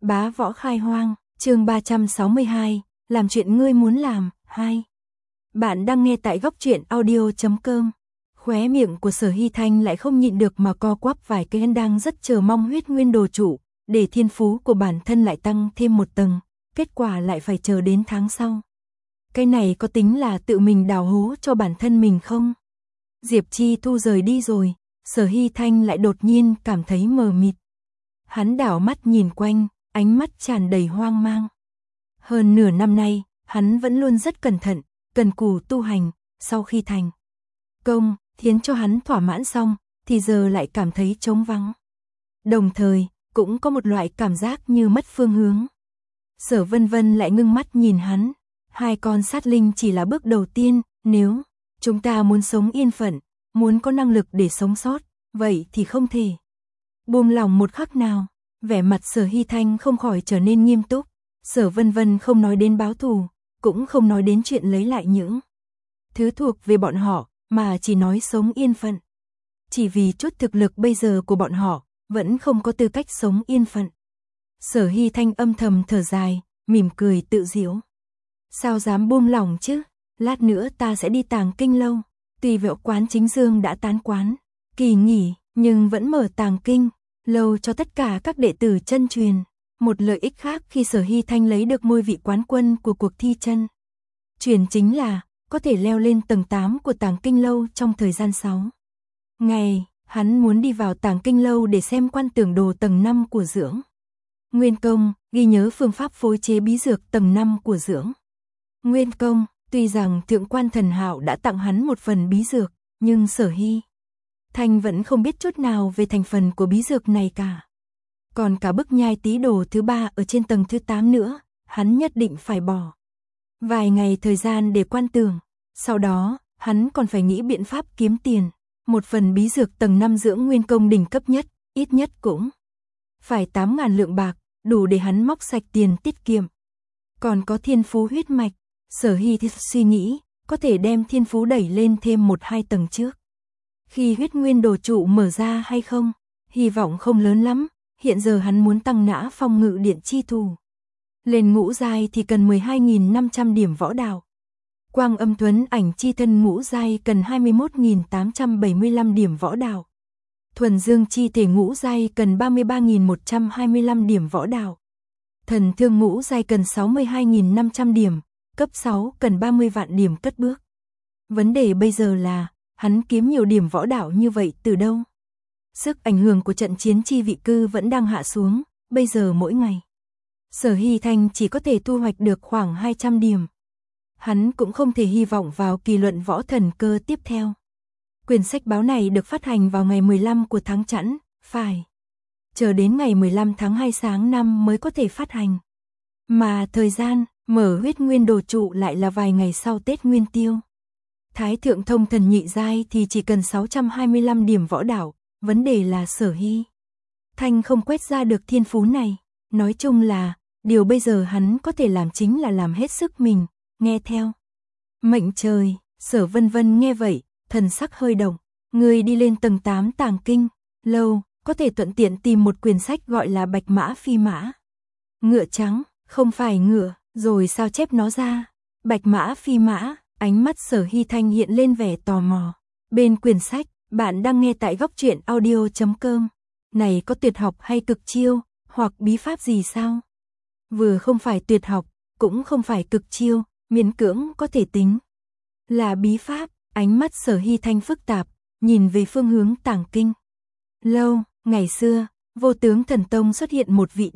Bá võ khai hoang, chương 362, làm chuyện ngươi muốn làm, 2. Bạn đang nghe tại góc truyện audio.com. Khóe miệng của Sở Hy Thanh lại không nhịn được mà co quắp vài cái, đang rất chờ mong huyết nguyên đồ trụ, để thiên phú của bản thân lại tăng thêm một tầng, kết quả lại phải chờ đến tháng sau. Cái này có tính là tự mình đào hố cho bản thân mình không? Diệp Chi Thu rời đi rồi, Sở Hy Thanh lại đột nhiên cảm thấy mờ mịt. Hắn đảo mắt nhìn quanh, ánh mắt tràn đầy hoang mang. Hơn nửa năm nay, hắn vẫn luôn rất cẩn thận, cần cù tu hành, sau khi thành công, khiến cho hắn thỏa mãn xong, thì giờ lại cảm thấy trống vắng. Đồng thời, cũng có một loại cảm giác như mất phương hướng. Sở Vân Vân lại ngưng mắt nhìn hắn, hai con sát linh chỉ là bước đầu tiên, nếu chúng ta muốn sống yên phận, muốn có năng lực để sống sót, vậy thì không thể buông lòng một khắc nào. Vẻ mặt Sở Hy Thanh không khỏi trở nên nghiêm túc. Sở Vân Vân không nói đến báo thù, cũng không nói đến chuyện lấy lại những thứ thuộc về bọn họ, mà chỉ nói sống yên phận. Chỉ vì chút thực lực bây giờ của bọn họ, vẫn không có tư cách sống yên phận. Sở Hy Thanh âm thầm thở dài, mỉm cười tự giễu. Sao dám buông lòng chứ, lát nữa ta sẽ đi Tàng Kinh lâu. Tuy Vẹo Quán Chính Dương đã tán quán kỳ nghỉ, nhưng vẫn mở Tàng Kinh lâu cho tất cả các đệ tử chân truyền. Một lợi ích khác khi Sở Hy Thanh lấy được ngôi vị quán quân của cuộc thi chân truyền chính là có thể leo lên tầng 8 của Tàng Kinh lâu trong thời gian 6 ngày. Hắn muốn đi vào Tàng Kinh lâu để xem quan tưởng đồ tầng 5 của Dưỡng Nguyên Công, ghi nhớ phương pháp phối chế bí dược tầng 5 của Dưỡng Nguyên Công. Tuy rằng Thượng quan Thần Hạo đã tặng hắn một phần bí dược, nhưng Sở Hy Thanh vẫn không biết chút nào về thành phần của bí dược này cả. Còn cả bức nhai tí đồ thứ 3 ở trên tầng thứ 8 nữa, hắn nhất định phải bỏ vài ngày thời gian để quan tưởng. Sau đó, hắn còn phải nghĩ biện pháp kiếm tiền. Một phần bí dược tầng 5 Dưỡng Nguyên Công đỉnh cấp nhất, ít nhất cũng phải 8.000 lượng bạc, đủ để hắn móc sạch tiền tiết kiệm. Còn có thiên phú huyết mạch, Sở Hy suy nghĩ, có thể đem thiên phú đẩy lên thêm 1-2 tầng trước. Khi huyết nguyên đồ trụ mở ra hay không, hy vọng không lớn lắm. Hiện giờ hắn muốn tăng nã phong ngự điện chi thủ lên ngũ giai thì cần 12.500 điểm võ đạo. Quang âm thuấn ảnh chi thân ngũ giai cần 21.875 điểm võ đạo. Thuần dương chi thể ngũ giai cần 33.125 điểm võ đạo. Thần thương ngũ giai cần 62.500 điểm, cấp 6 cần 30 vạn điểm cất bước. Vấn đề bây giờ là, hắn kiếm nhiều điểm võ đạo như vậy từ đâu? Sức ảnh hưởng của trận chiến chi vị cư vẫn đang hạ xuống, bây giờ mỗi ngày Sở Hy Thanh chỉ có thể thu hoạch được khoảng 200 điểm. Hắn cũng không thể hy vọng vào kỳ luận võ thần cơ tiếp theo. Quyển sách báo này được phát hành vào ngày 15 của tháng Chẵn, phải chờ đến ngày 15 tháng 2 sáng năm mới có thể phát hành. Mà thời gian mở huyết nguyên đồ trụ lại là vài ngày sau Tết Nguyên Tiêu. Thái thượng thông thần nhị giai thì chỉ cần 625 điểm võ đạo. Vấn đề là Sở Hy Thanh không quét ra được thiên phú này. Nói chung là, điều bây giờ hắn có thể làm chính là làm hết sức mình, nghe theo mệnh trời. Sở Vân Vân nghe vậy, thần sắc hơi động. Người đi lên tầng 8 Tàng Kinh lâu, có thể thuận tiện tìm một quyển sách gọi là Bạch Mã Phi Mã. Ngựa trắng, không phải ngựa, rồi sao chép nó ra? Bạch Mã Phi Mã. Ánh mắt Sở Hy Thanh hiện lên vẻ tò mò. Bên quyển sách, bạn đang nghe tại góc truyện audio.com. Này có tuyệt học hay cực chiêu, hoặc bí pháp gì sao? Vừa không phải tuyệt học, cũng không phải cực chiêu, miễn cưỡng có thể tính là bí pháp. Ánh mắt Sở Hy Thanh phức tạp, nhìn về phương hướng Tàng Kinh lâu. Ngày xưa, Vô Tướng Thần Tông xuất hiện một vị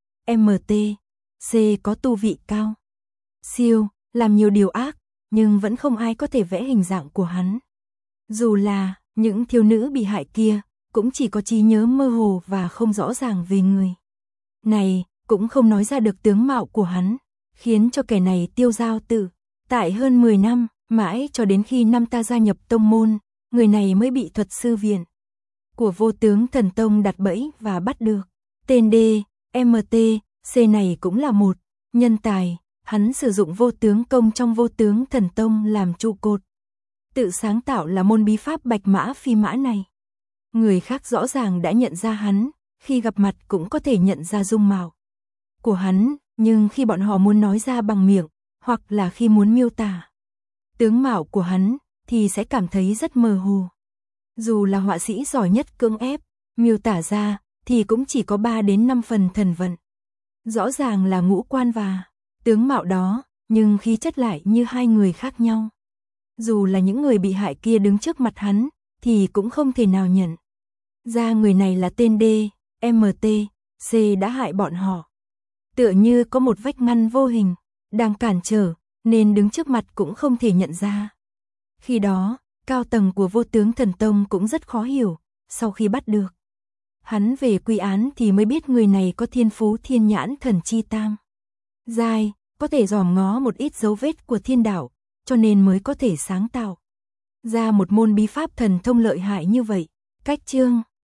D.M.T.C có tu vị cao siêu, làm nhiều điều ác, nhưng vẫn không ai có thể vẽ hình dạng của hắn. Dù là những thiếu nữ bị hại kia, cũng chỉ có trí nhớ mơ hồ và không rõ ràng về người này, cũng không nói ra được tướng mạo của hắn, khiến cho kẻ này tiêu dao tự tại hơn 10 năm, mãi cho đến khi năm ta gia nhập tông môn, người này mới bị thuật sư viện của Vô Tướng Thần Tông đặt bẫy và bắt được. Tên D.M.T.C này cũng là một nhân tài, hắn sử dụng vô tướng công trong Vô Tướng Thần Tông làm trụ cột, tự sáng tạo là môn bí pháp Bạch Mã Phi Mã này. Người khác rõ ràng đã nhận ra hắn, khi gặp mặt cũng có thể nhận ra dung mạo của hắn, nhưng khi bọn họ muốn nói ra bằng miệng, hoặc là khi muốn miêu tả tướng mạo của hắn, thì sẽ cảm thấy rất mơ hồ. Dù là họa sĩ giỏi nhất cưỡng ép, miêu tả ra, thì cũng chỉ có 3 đến 5 phần thần vận. Rõ ràng là ngũ quan và tướng mạo đó, nhưng khí chất lại như hai người khác nhau. Dù là những người bị hại kia đứng trước mặt hắn, thì cũng không thể nào nhận ra người này là tên D, MT, C đã hại bọn họ. Tựa như có một vách ngăn vô hình, đang cản trở, nên đứng trước mặt cũng không thể nhận ra. Khi đó, cao tầng của Vô Tướng Thần Tông cũng rất khó hiểu, sau khi bắt được hắn về quy án thì mới biết người này có thiên phú thiên nhãn thần chi tam giai, có thể dòm ngó một ít dấu vết của thiên đạo, cho nên mới có thể sáng tạo ra một môn bí pháp thần thông lợi hại như vậy. Cách chương